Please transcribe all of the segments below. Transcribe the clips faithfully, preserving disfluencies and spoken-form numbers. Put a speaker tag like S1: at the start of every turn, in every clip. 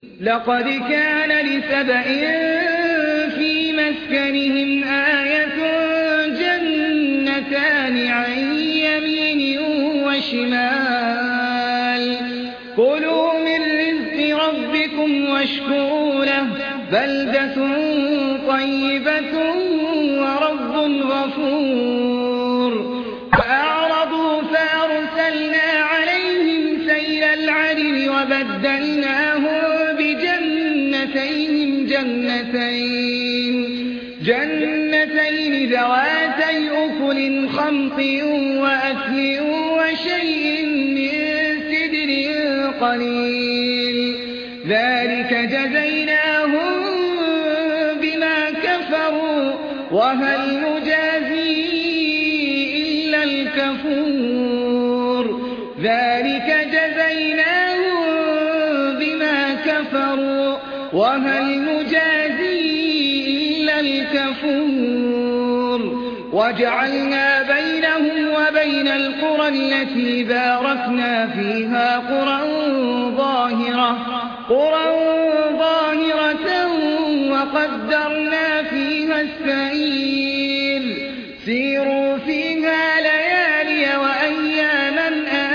S1: لقد كان لسبإ في مسكنهم آية جنتان عن يمين وشمال كلوا من رزق ربكم واشكروا له بلدة طيبة ورب غفور فأعرضوا فأرسلنا عليهم سيل العرم وبدلناهم بجنتين جنتين جنتين ذواتي أكل خمط وأثل وشيء من سدر قليل ذلك جزيناهم بما كفروا وهل نجازي إلا الكفور ذلك جزيناهم بما كفروا وهل نجازي إلا الكفور وجعلنا بينهم وبين القرى التي باركنا فيها قرى ظاهرة قرى ظاهرة وقدرنا فيها السير سيروا فيها ليالي وأياما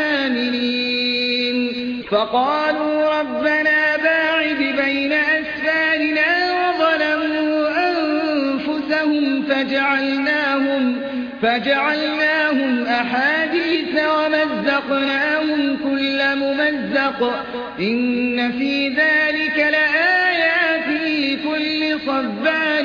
S1: آمنين فقالوا ربنا باعد بين أسفارنا وظلموا أنفسهم فجعلناهم فجعلناهم أحاديث ومزقناهم كل ممزق إن في ذلك لآيات لكل صبار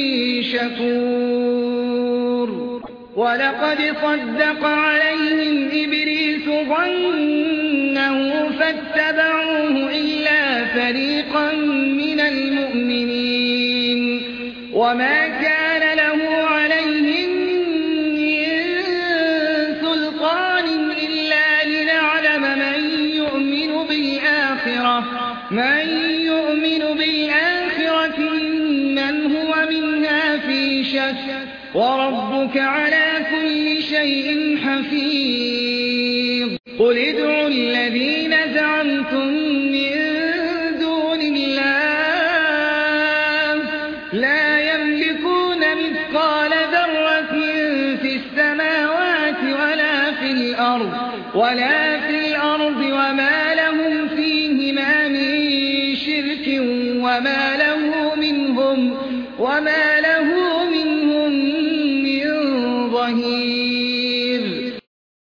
S1: شكور ولقد صدق عليهم إبليس ظنه فاتبعوه إلا فريقا من المؤمنين وما كان له عليهم من سلطان إلا لنعلم من يؤمن بالآخرة من يؤمن بالآخرة من هو منها في شك وربك على كل شيء حفيظ قل ادعوا الذين زعمتم من دون الله لا يملكون مثقال ذرة في السماوات ولا في الأرض ولا في الأرض وما لهم فيهما من شرك وما له منهم وما